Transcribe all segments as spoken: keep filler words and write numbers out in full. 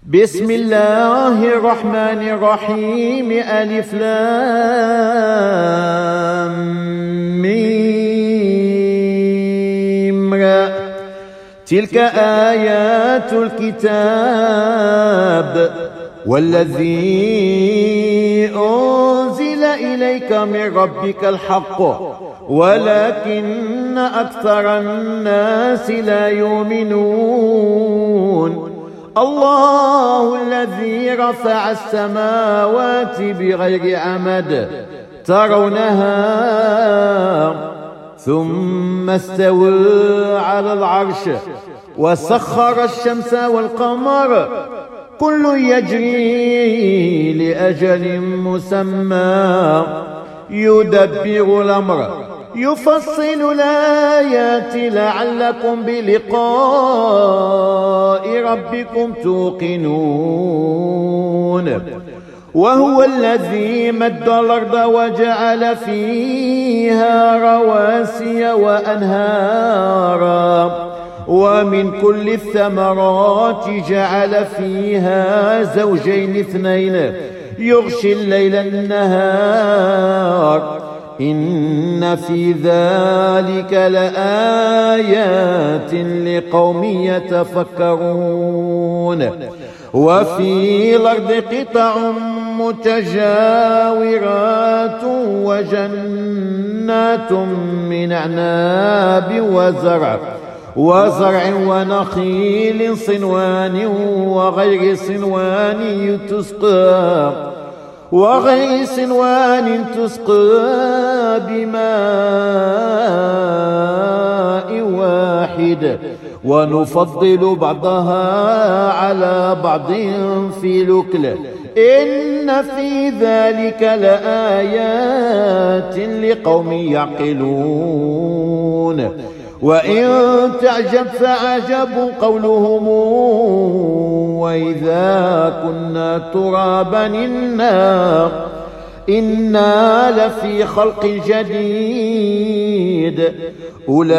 بسم الله الرحمن الرحيم. ألف لام ميم را. تلك آيات الكتاب والذي أنزل إليك من ربك الحق ولكن أكثر الناس لا يؤمنون. الله الذي رفع السماوات بغير عمد ترونها ثم استوى على العرش وسخر الشمس والقمر كل يجري لأجل مسمى يدبر الأمر يفصل الآيات لعلكم بلقاء ربكم توقنون. وهو الذي مد الأرض وجعل فيها رواسي وأنهارا ومن كل الثمرات جعل فيها زوجين اثنين يغشي الليل النهار إن في ذلك لآيات لقوم يتفكرون. وفي الأرض قطع متجاورات وجنات من أعناب وزرع وزرع ونخيل صنوان وغير صنوان تسقى وغير صنوان تسقى بماء واحد ونفضل بعضها على بعض في الأكل إن في ذلك لآيات لقوم يعقلون. وإن تعجب فعجب قولهم وإذا كنا ترابا إنا إنا لفي خلق جديد أولئك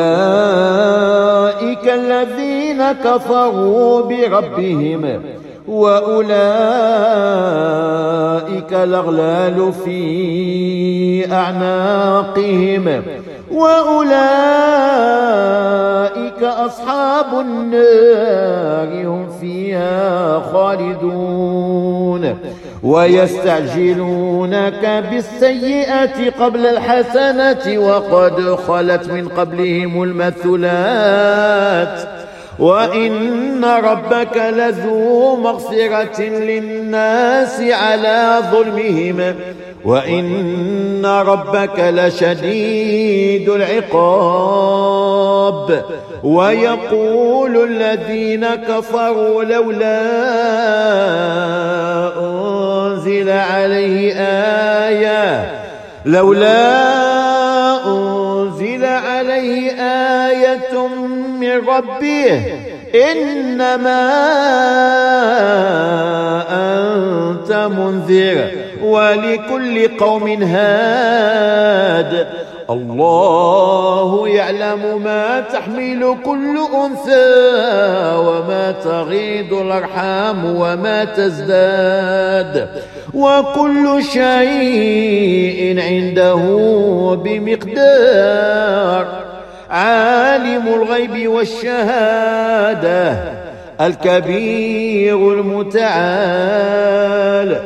الذين كفروا بربهم وأولئك الأغلال في أعناقهم وأولئك أصحاب النار هم فيها خالدون. ويستعجلونك بالسيئة قبل الحسنة وقد خلت من قبلهم المثلات وإن ربك لذو مغفرة للناس على ظلمهم وإن ربك لشديد العقاب. ويقول الذين كفروا لولا أنزل عليه آية لولا أنزل عليه آية من ربه إنما أنت منذر ولكل قوم هاد الله يعلم ما تحمل كل أنثى وما تغيض الأرحام وما تزداد وكل شيء عنده بمقدار. عالم الغيب والشهادة الكبير المتعال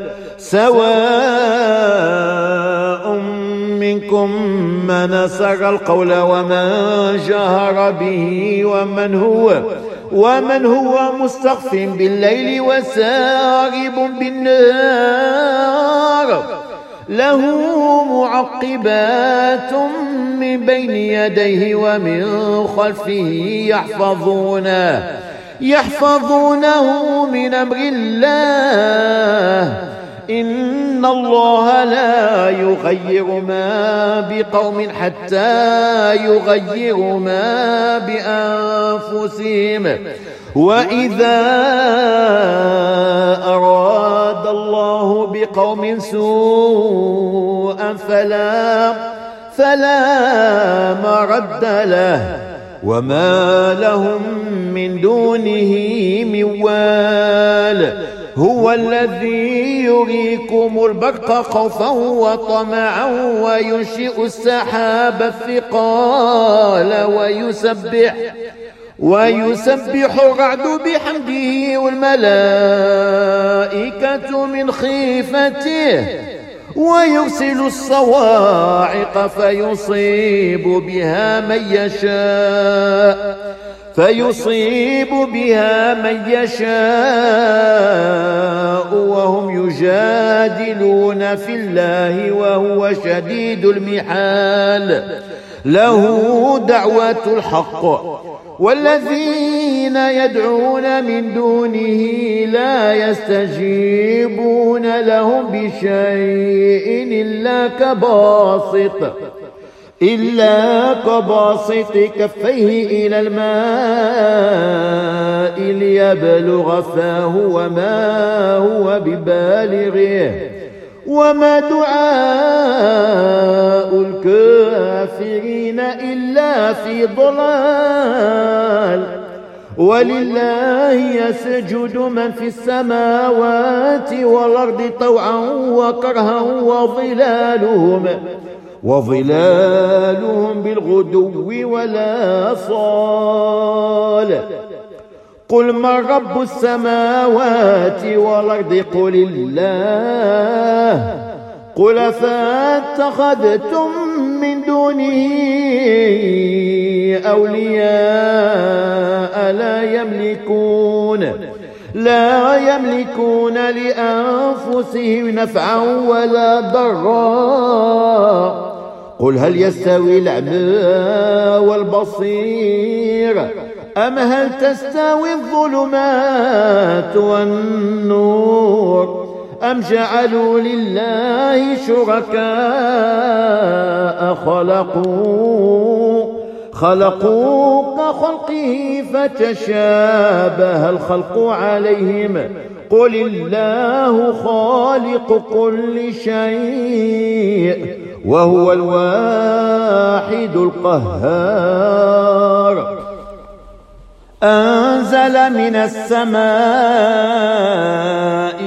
سواء منكم من أسر القول ومن جهر به ومن هو ومن هو مستخف بالليل وسارب بالنهار له معقبات من بين يديه ومن خلفه يحفظونه يحفظونه من أمر الله إن الله لا يغير ما بقوم حتى يغيروا ما بأنفسهم وإذا أراد الله بقوم سوءا فلا فلا مرد له وما لهم من دونه من وال المال. هو الذي يريكم البرق خوفا وطمعا وينشئ السحاب الثقال ويسبح ويسبح الرعد بحمده والملائكة من خيفته ويرسل الصواعق فيصيب بها من يشاء فيصيب بها من يشاء وهم يجادلون في الله وهو شديد المحال. له دعوة الحق والذين يدعون من دونه لا يستجيبون لهم بشيء إلا كباسط إلا كباسط كفيه إلى الماء ليبلغ فاه وما هو ببالغه وما دعاء الكافرين إلا في ضلال. ولله يسجد من في السماوات والأرض طوعا وكرها وظلالهم وظلالهم بالغدو والآصال. قل من رب السماوات والأرض قل الله. قل فاتخذتم من دونه أولياء لا يملكون لا يملكون لأنفسهم نفعا ولا ضرا. قل هل يستوي الأعمى والبصير أم هل تستوي الظلمات والنور أم جعلوا لله شركاء خلقوا خلقوا كخلقه فتشابه الخلق عليهم. قل الله خالق كل شيء وهو الواحد القهار. أنزل من السماء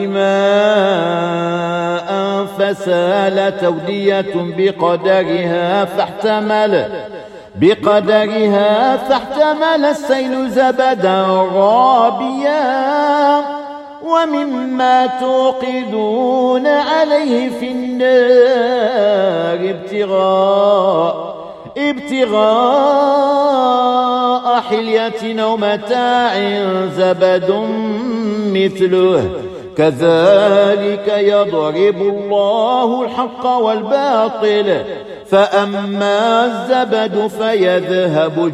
ماء فسالت أودية بقدرها فاحتمل بقدرها فاحتمل السيل زبدا رابيا ومما توقدون عليه في النار ابتغاء ابتغاء حلية أو متاع زبد مثله كذلك يضرب الله الحق والباطل فأما الزبد فيذهب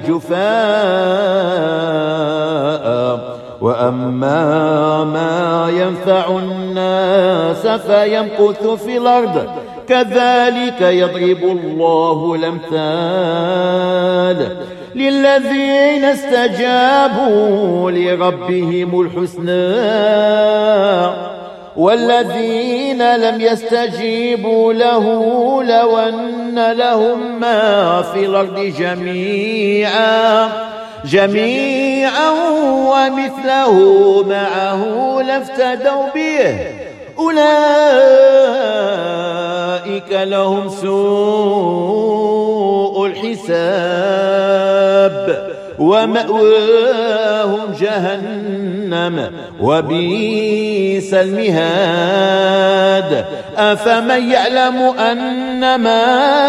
جفاء وأما ما ينفع الناس فيمكث في الأرض كذلك يضرب الله الأمثال للذين استجابوا لربهم الحسنى والذين لم يستجيبوا له لو أن لهم ما في الأرض جميعا جميعا ومثله معه لافتدوا به أولئك لهم سوء الحساب ومأواهم جهنم وبئس المهاد. أفمن يعلم أنما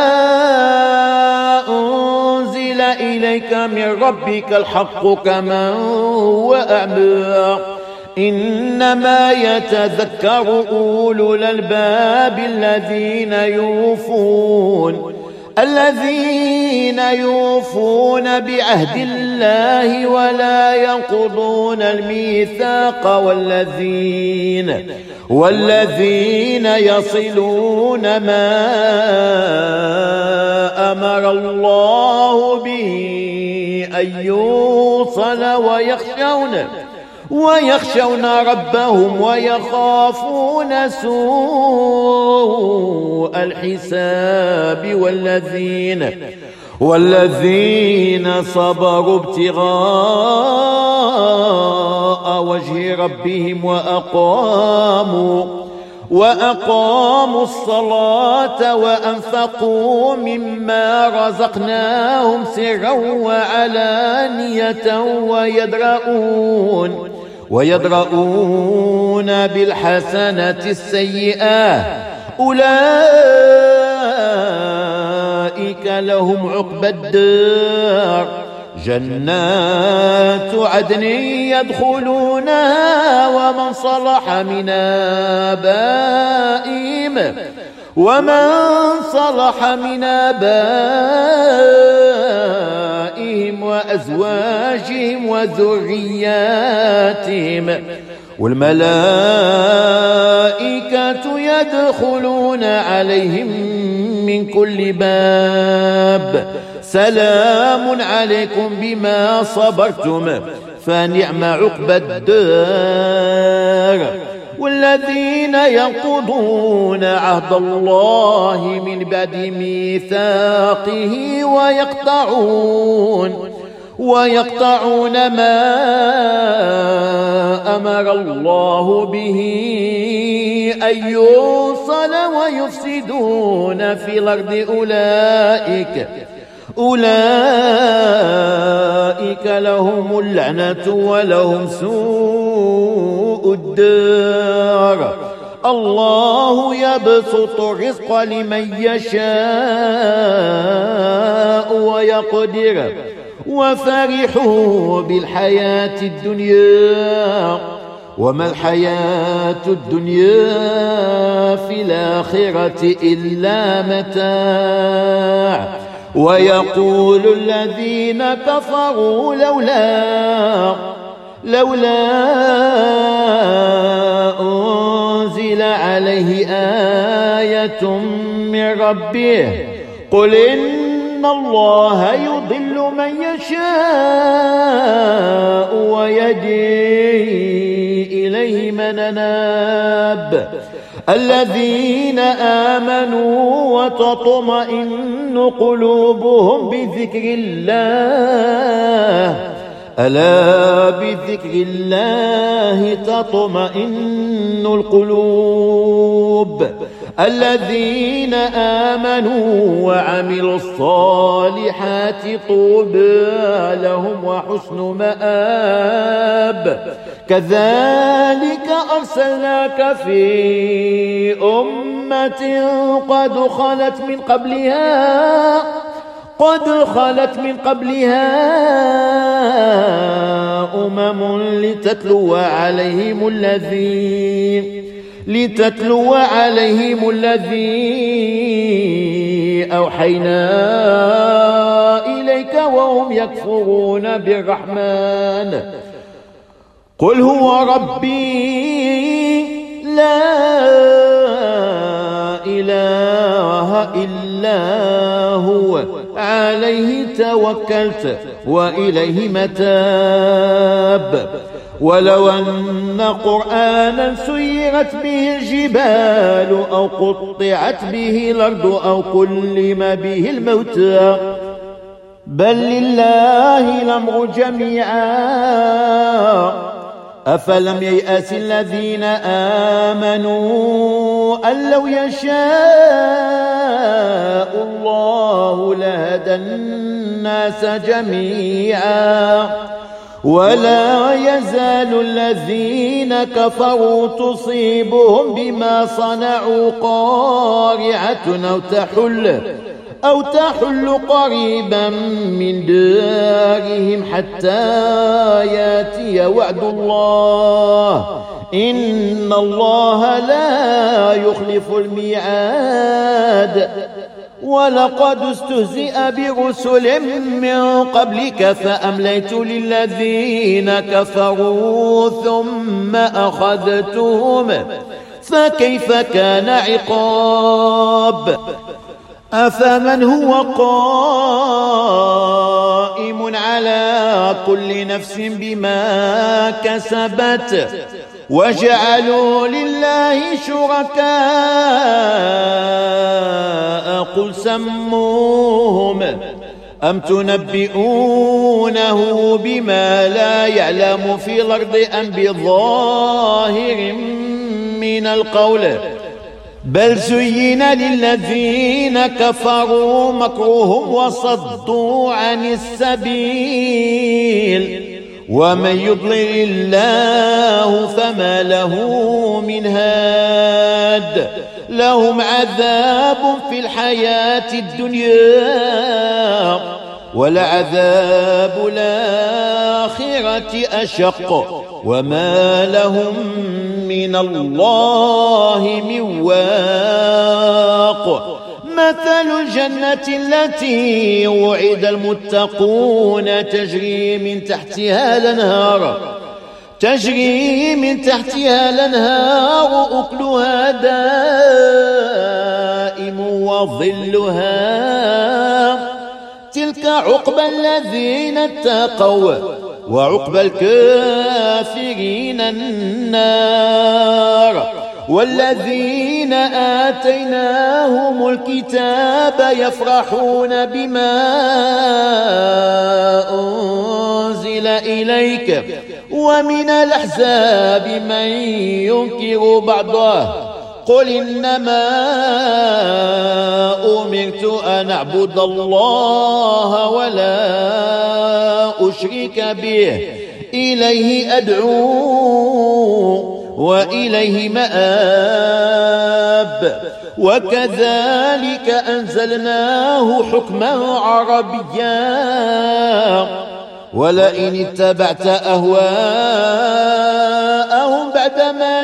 أنزل إليك من ربك الحق كمن هو أعمى إنما يتذكر أولو الألباب الذين يوفون الذين يوفون بعهد الله ولا ينقضون الميثاق والذين والذين يصلون ما أمر الله به أن يوصل ويخشون ويخشون ربهم ويخافون سوء الحساب والذين والذين صبروا ابتغاء وجه ربهم وأقاموا وأقاموا الصلاة وأنفقوا مما رزقناهم سرا وعلانية ويدرؤون ويدرؤون بالحسنة السيئة أولئك لهم عقبى الدار جنات عدن يدخلونها ومن صلح من آبائهم ومن صلح من آبائهم وأزواجهم وذرياتهم والملائكة يدخلون عليهم من كل باب سلام عليكم بما صبرتم فنعم عقبى الدار والذين ينقضون عهد الله من بعد ميثاقه ويقطعون ويقطعون ما أمر الله به أن يوصل ويفسدون في الأرض أولئك أولئك لهم اللعنة ولهم سوء الدار الله يبسط الرزق لمن يشاء ويقدر وفرحوا بالحياة الدنيا وما الحياة الدنيا في الآخرة إلا متاع ويقول الذين كفروا لولا لولا أنزل عليه آية من ربه قل إن الله يضل من يشاء ويهدي إليه من أناب الذين آمنوا وتطمئن قلوبهم بذكر الله ألا بذكر الله تطمئن القلوب الذين آمنوا وعملوا الصالحات طوبى لهم وحسن مآب كذلك أرسلناك في أمة قد خلت من قبلها قد خلت من قبلها أمم لتتلو عليهم الذي لتتلو عليهم الذي أوحينا إليك وهم يكفرون بالرحمن قل هو ربي لا إله إلا هو عليه توكلت وإليه متاب ولو أن قرآنا سيرت به الجبال أو قطعت به الأرض أو كلم به الموتى بل لله الأمر جميعا أفلم ييأس الذين آمنوا أن لو يشاء الله لهدى الناس جميعا ولا يزال الذين كفروا تصيبهم بما صنعوا قارعة أو تحل أو تحل قريبا من دارهم حتى ياتي وعد الله إن الله لا يخلف الميعاد ولقد استهزئ برسل من قبلك فأمليت للذين كفروا ثم أخذتهم فكيف كان عقاب أفمن هو قائم على كل نفس بما كسبت وجعلوا لله شركاء قل سموهم أم تنبئونه بما لا يعلم في الأرض أم بظاهر من القول بل زين للذين كفروا مكرهم وصدوا عن السبيل ومن يضلل الله فما له من هاد لهم عذاب في الحياة الدنيا ولعذاب الآخرة أشق وما لهم من الله من واق مثل الجنة التي وعد المتقون تجري من تحتها الأنهار تجري من تحتها الأنهار أكلها دائم وظلها تلك عقبى الذين اتقوا وعقبى الكافرين النار والذين آتيناهم الكتاب يفرحون بما أنزل إليك ومن الأحزاب من ينكر بعضه قل إنما أمرت أن أعبد الله ولا أشرك به إليه أدعو وإليه مآب وكذلك أنزلناه حكما عربيا ولئن اتبعت أهواءهم بعدما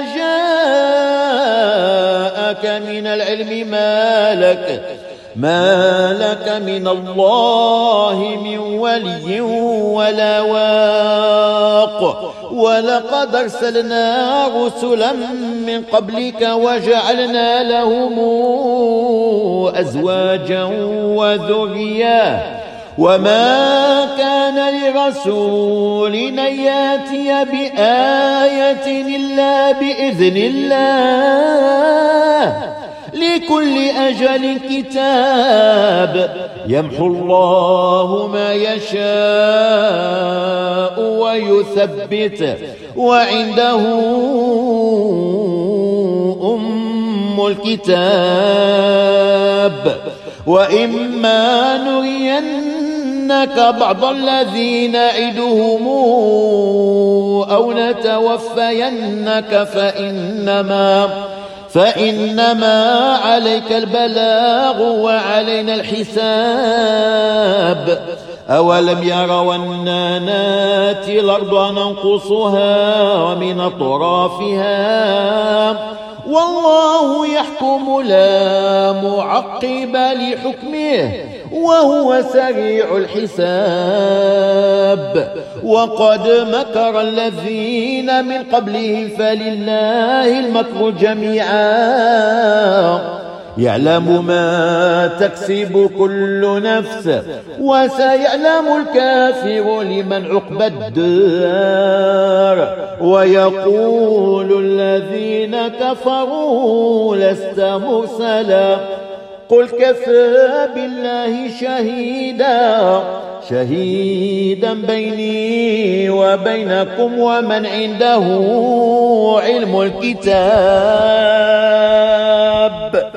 جاءك من العلم ما لك ما لك من الله من ولي ولا واق ولقد أرسلنا رسلا من قبلك وجعلنا لهم أزواجا وذريا وما كان لرسول أن يأتي بآية إلا بإذن الله لكل أجل كتاب يمحو الله ما يشاء ويثبت وعنده أم الكتاب وإما نرينك بعض الذين نعدهم أو نتوفينك فإنما فإنما عليك البلاغ وعلينا الحساب أولم يروا أنا ناتي الأرض ننقصها من أطرافها والله يحكم لا معقب لحكمه وهو سريع الحساب وقد مكر الذين من قبلهم فلله المكر جميعا يعلم ما تكسب كل نفس وسيعلم الكافر لمن عقبى الدار ويقول الذين كفروا لست مرسلا قل كفى بالله شهيدا شهيدا بيني وبينكم ومن عنده علم الكتاب